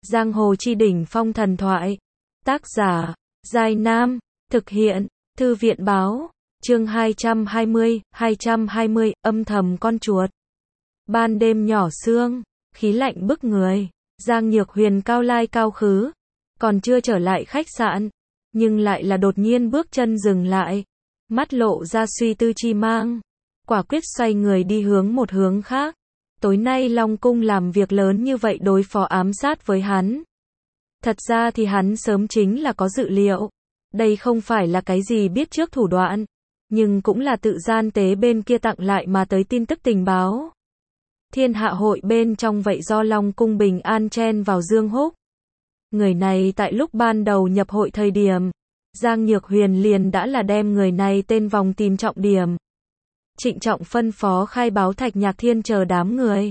Giang hồ chi đỉnh phong thần thoại. Tác giả, Giai Nam. Thực hiện, Thư viện báo. Chương 220, âm thầm con chuột. Ban đêm nhỏ sương, khí lạnh bức người. Giang Nhược Huyền cao lai cao khứ, còn chưa trở lại khách sạn, nhưng lại là đột nhiên bước chân dừng lại, mắt lộ ra suy tư chi mang, quả quyết xoay người đi hướng một hướng khác. Tối nay Long Cung làm việc lớn như vậy đối phó ám sát với hắn. Thật ra thì hắn sớm chính là có dự liệu, đây không phải là cái gì biết trước thủ đoạn, nhưng cũng là tự gian tế bên kia tặng lại mà tới tin tức tình báo. Thiên Hạ Hội bên trong vậy do Long Cung bình an chen vào Dương Húc. Người này tại lúc ban đầu nhập hội thời điểm, Giang Nhược Huyền liền đã là đem người này tên vòng tìm trọng điểm. Trịnh trọng phân phó khai báo Thạch Nhạc Thiên chờ đám người.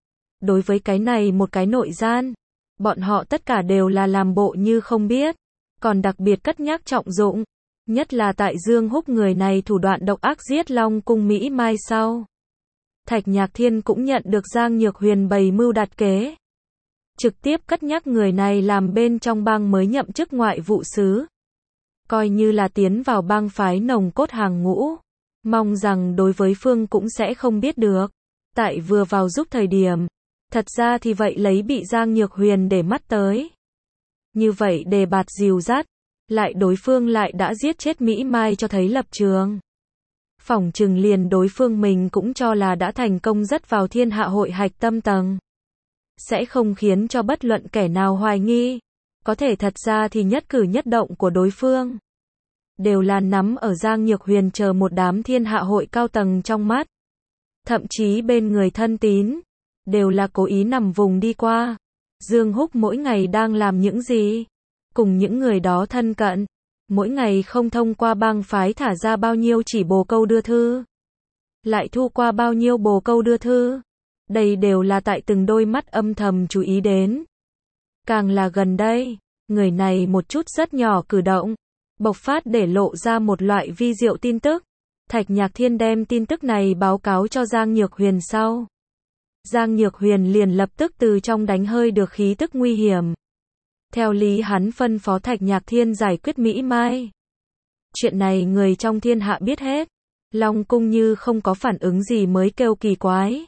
Đối với cái này một cái nội gian, bọn họ tất cả đều là làm bộ như không biết, còn đặc biệt cất nhắc trọng dụng, nhất là tại Dương Húc người này thủ đoạn độc ác giết Long Cung Mỹ Mai sau. Thạch Nhạc Thiên cũng nhận được Giang Nhược Huyền bày mưu đặt kế, trực tiếp cất nhắc người này làm bên trong bang mới nhậm chức ngoại vụ sứ, coi như là tiến vào bang phái nồng cốt hàng ngũ, mong rằng đối với phương cũng sẽ không biết được. Tại vừa vào giúp thời điểm, thật ra thì vậy lấy bị Giang Nhược Huyền để mắt tới. Như vậy đề bạt dìu dắt, lại đối phương lại đã giết chết Mỹ Mai cho thấy lập trường. Phỏng chừng liền đối phương mình cũng cho là đã thành công dắt vào Thiên Hạ Hội hạch tâm tầng. Sẽ không khiến cho bất luận kẻ nào hoài nghi. Có thể thật ra thì nhất cử nhất động của đối phương đều là nắm ở Giang Nhược Huyền chờ một đám Thiên Hạ Hội cao tầng trong mắt. Thậm chí bên người thân tín, đều là cố ý nằm vùng đi qua. Dương Húc mỗi ngày đang làm những gì? Cùng những người đó thân cận. Mỗi ngày không thông qua bang phái thả ra bao nhiêu chỉ bồ câu đưa thư. Lại thu qua bao nhiêu bồ câu đưa thư. Đây đều là tại từng đôi mắt âm thầm chú ý đến. Càng là gần đây, người này một chút rất nhỏ cử động, bộc phát để lộ ra một loại vi diệu tin tức. Thạch Nhạc Thiên đem tin tức này báo cáo cho Giang Nhược Huyền sau. Giang Nhược Huyền liền lập tức từ trong đánh hơi được khí tức nguy hiểm. Theo lý hắn phân phó Thạch Nhạc Thiên giải quyết Mỹ Mai. Chuyện này người trong thiên hạ biết hết. Long Cung như không có phản ứng gì mới kêu kỳ quái.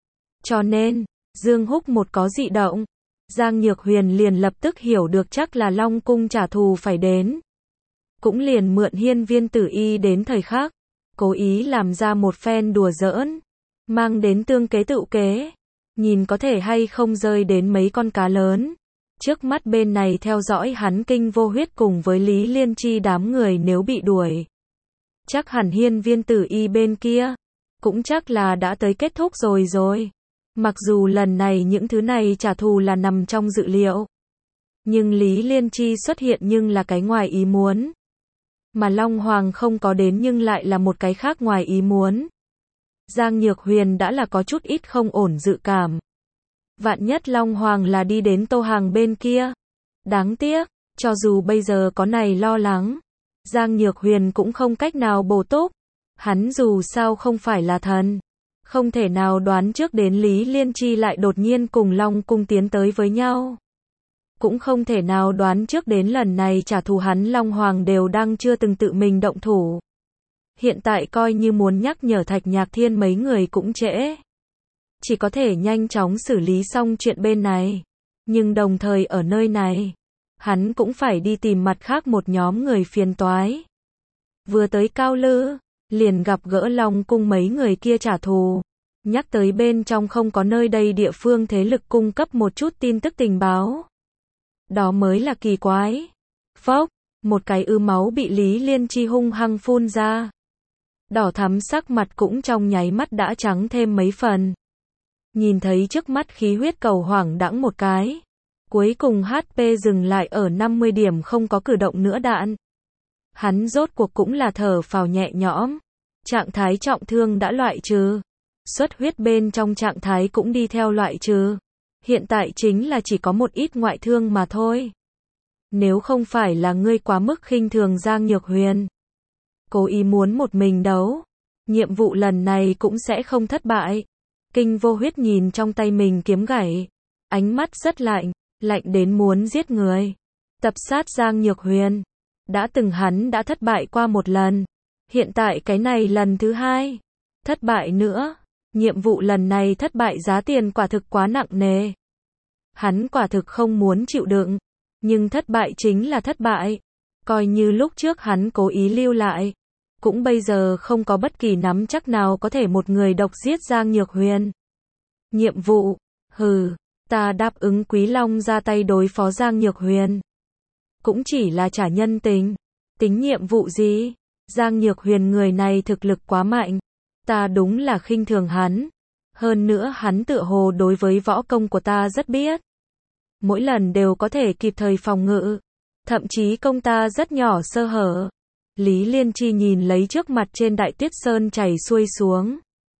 Cho nên, Dương Húc một có dị động, Giang Nhược Huyền liền lập tức hiểu được chắc là Long Cung trả thù phải đến. Cũng liền mượn Hiên Viên Tử Y đến thời khắc, cố ý làm ra một phen đùa giỡn, mang đến tương kế tựu kế, nhìn có thể hay không rơi đến mấy con cá lớn. Trước mắt bên này theo dõi hắn Kinh Vô Huyết cùng với Lý Liên Chi đám người nếu bị đuổi. Chắc hẳn Hiên Viên Tử Y bên kia, cũng chắc là đã tới kết thúc rồi. Mặc dù lần này những thứ này trả thù là nằm trong dự liệu. Nhưng Lý Liên Chi xuất hiện nhưng là cái ngoài ý muốn. Mà Long Hoàng không có đến nhưng lại là một cái khác ngoài ý muốn. Giang Nhược Huyền đã là có chút ít không ổn dự cảm. Vạn nhất Long Hoàng là đi đến Tô Hàng bên kia. Đáng tiếc, cho dù bây giờ có này lo lắng, Giang Nhược Huyền cũng không cách nào bổ túc. Hắn dù sao không phải là thần, không thể nào đoán trước đến Lý Liên Chi lại đột nhiên cùng Long Cung tiến tới với nhau. Cũng không thể nào đoán trước đến lần này trả thù hắn Long Hoàng đều đang chưa từng tự mình động thủ. Hiện tại coi như muốn nhắc nhở Thạch Nhạc Thiên mấy người cũng trễ. Chỉ có thể nhanh chóng xử lý xong chuyện bên này. Nhưng đồng thời ở nơi này, hắn cũng phải đi tìm mặt khác một nhóm người phiền toái. Vừa tới Cao Lư, liền gặp gỡ Long Cung mấy người kia trả thù. Nhắc tới bên trong không có nơi đây địa phương thế lực cung cấp một chút tin tức tình báo. Đó mới là kỳ quái. Phốc, một cái máu bị Lý Liên Chi hung hăng phun ra. Đỏ thắm sắc mặt cũng trong nháy mắt đã trắng thêm mấy phần. Nhìn thấy trước mắt khí huyết cầu hoảng đãng một cái. Cuối cùng HP dừng lại ở 50 điểm không có cử động nữa đạn. Hắn rốt cuộc cũng là thở phào nhẹ nhõm. Trạng thái trọng thương đã loại trừ. Xuất huyết bên trong trạng thái cũng đi theo loại trừ. Hiện tại chính là chỉ có một ít ngoại thương mà thôi. Nếu không phải là ngươi quá mức khinh thường Giang Nhược Huyền, cố ý muốn một mình đấu, nhiệm vụ lần này cũng sẽ không thất bại. Kinh Vô Huyết nhìn trong tay mình kiếm gãy, ánh mắt rất lạnh, lạnh đến muốn giết người. Tập sát Giang Nhược Huyền. Hắn đã thất bại qua một lần. Hiện tại cái này lần thứ hai. Thất bại nữa. Nhiệm vụ lần này thất bại giá tiền quả thực quá nặng nề. Hắn quả thực không muốn chịu đựng. Nhưng thất bại chính là thất bại. Coi như lúc trước hắn cố ý lưu lại. Cũng bây giờ không có bất kỳ nắm chắc nào có thể một người độc giết Giang Nhược Huyền. Nhiệm vụ. Ta đáp ứng Quý Long ra tay đối phó Giang Nhược Huyền. Cũng chỉ là trả nhân tình. Tính nhiệm vụ gì? Giang Nhược Huyền người này thực lực quá mạnh. Ta đúng là khinh thường hắn. Hơn nữa hắn tựa hồ đối với võ công của ta rất biết. Mỗi lần đều có thể kịp thời phòng ngự. Thậm chí công ta rất nhỏ sơ hở. Lý Liên Chi nhìn lấy trước mặt trên đại tuyết sơn chảy xuôi xuống.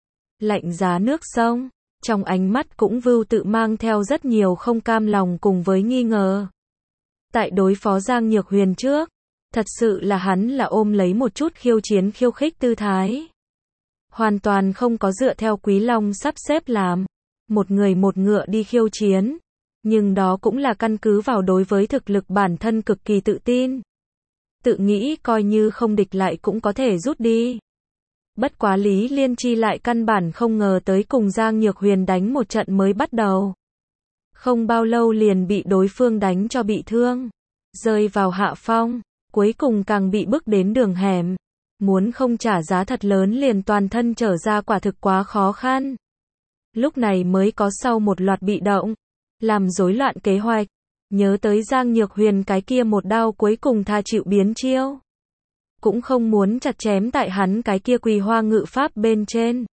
Lạnh giá nước sông. Trong ánh mắt cũng vưu tự mang theo rất nhiều không cam lòng cùng với nghi ngờ. Tại đối phó Giang Nhược Huyền trước. Thật sự là hắn là ôm lấy một chút khiêu chiến khiêu khích tư thái. Hoàn toàn không có dựa theo Quý Long sắp xếp làm. Một người một ngựa đi khiêu chiến. Nhưng đó cũng là căn cứ vào đối với thực lực bản thân cực kỳ tự tin. Tự nghĩ coi như không địch lại cũng có thể rút đi. Bất quá Lý Liên Chi lại căn bản không ngờ tới cùng Giang Nhược Huyền đánh một trận mới bắt đầu. Không bao lâu liền bị đối phương đánh cho bị thương. Rơi vào hạ phong. Cuối cùng càng bị bức đến đường hẻm. Muốn không trả giá thật lớn liền toàn thân trở ra quả thực quá khó khăn. Lúc này mới có sau một loạt bị động. Làm rối loạn kế hoạch. Nhớ tới Giang Nhược Huyền cái kia một đao cuối cùng tha chịu biến chiêu. Cũng không muốn chặt chém tại hắn cái kia Quỳ Hoa ngự pháp bên trên.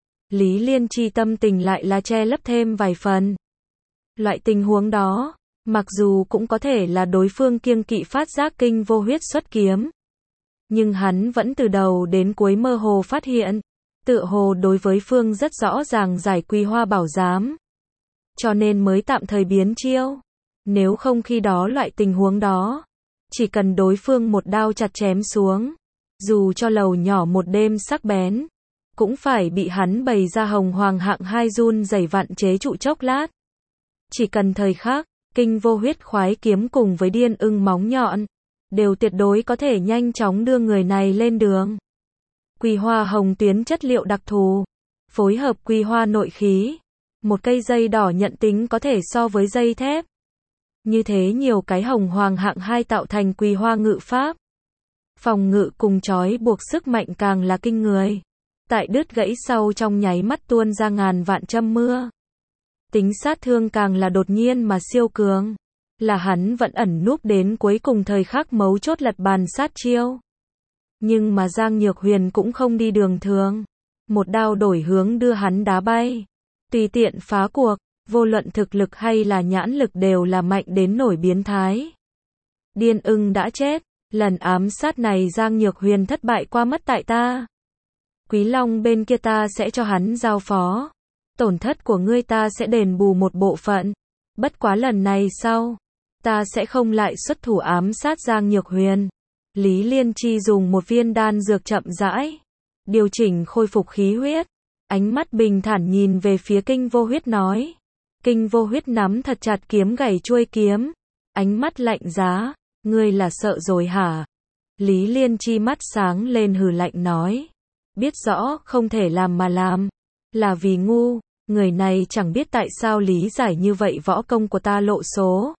Lý Liên Chi tâm tình lại là che lấp thêm vài phần. Loại tình huống đó, mặc dù cũng có thể là đối phương kiêng kỵ phát giác kinh vô huyết xuất kiếm. Nhưng hắn vẫn từ đầu đến cuối mơ hồ phát hiện. Tựa hồ đối với phương rất rõ ràng giải Quỳ Hoa bảo giám. Cho nên mới tạm thời biến chiêu. Nếu không khi đó loại tình huống đó. Chỉ cần đối phương một đao chặt chém xuống. Dù cho lầu nhỏ một đêm sắc bén. Cũng phải bị hắn bày ra hồng hoàng hạng 2 run rẩy vặn chế trụ chốc lát. Chỉ cần thời khắc, kinh vô huyết khoái kiếm cùng với điên ưng móng nhọn. Đều tuyệt đối có thể nhanh chóng đưa người này lên đường. Quỳ Hoa hồng tuyến chất liệu đặc thù. Phối hợp Quỳ Hoa nội khí. Một cây dây đỏ nhận tính có thể so với dây thép. Như thế nhiều cái hồng hoàng hạng 2 tạo thành Quỳ Hoa ngự pháp. Phòng ngự cùng trói buộc sức mạnh càng là kinh người. Tại đứt gãy sau trong nháy mắt tuôn ra ngàn vạn châm mưa. Tính sát thương càng là đột nhiên mà siêu cường. Là hắn vẫn ẩn núp đến cuối cùng thời khắc mấu chốt lật bàn sát chiêu. Nhưng mà Giang Nhược Huyền cũng không đi đường thường. Một đao đổi hướng đưa hắn đá bay. Tùy tiện phá cuộc, vô luận thực lực hay là nhãn lực đều là mạnh đến nổi biến thái. Điên ưng đã chết, lần ám sát này Giang Nhược Huyền thất bại qua mất tại ta. Quý Long bên kia ta sẽ cho hắn giao phó. Tổn thất của ngươi ta sẽ đền bù một bộ phận. Bất quá lần này sau, ta sẽ không lại xuất thủ ám sát Giang Nhược Huyền. Lý Liên Chi dùng một viên đan dược chậm rãi. Điều chỉnh khôi phục khí huyết. Ánh mắt bình thản nhìn về phía kinh vô huyết nói. Kinh vô huyết nắm thật chặt kiếm gảy chuôi kiếm. Ánh mắt lạnh giá. Ngươi là sợ rồi hả? Lý Liên Chi mắt sáng lên hừ lạnh nói. Biết rõ không thể làm mà làm. Là vì ngu. Người này chẳng biết tại sao lý giải như vậy võ công của ta lộ số.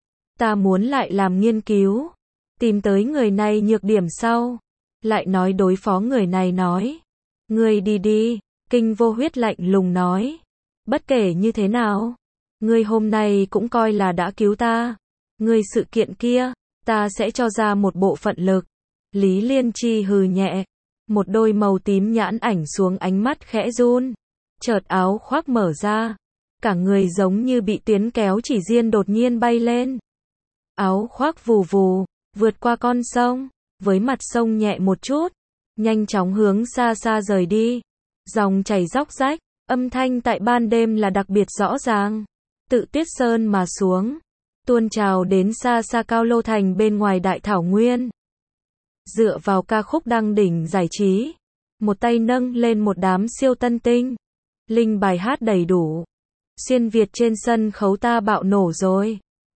Ta muốn lại làm nghiên cứu. Tìm tới người này nhược điểm sau. Lại nói đối phó người này nói. Ngươi đi đi. Kinh vô huyết lạnh lùng nói. Bất kể như thế nào. Ngươi hôm nay cũng coi là đã cứu ta. Ngươi sự kiện kia. Ta sẽ cho ra một bộ phận lực. Lý Liên Chi hừ nhẹ. Một đôi màu tím nhãn ảnh xuống ánh mắt khẽ run. Chợt áo khoác mở ra. Cả người giống như bị tuyến kéo chỉ riêng đột nhiên bay lên. Áo khoác vù vù. Vượt qua con sông. Với mặt sông nhẹ một chút. Nhanh chóng hướng xa xa rời đi. Dòng chảy róc rách. Âm thanh tại ban đêm là đặc biệt rõ ràng. Tự tuyết sơn mà xuống. Tuôn trào đến xa xa Cao Lô Thành bên ngoài đại thảo nguyên. Dựa vào ca khúc đăng đỉnh giải trí. Một tay nâng lên một đám siêu tân tinh. Linh bài hát đầy đủ. Xuyên Việt trên sân khấu ta bạo nổ rồi.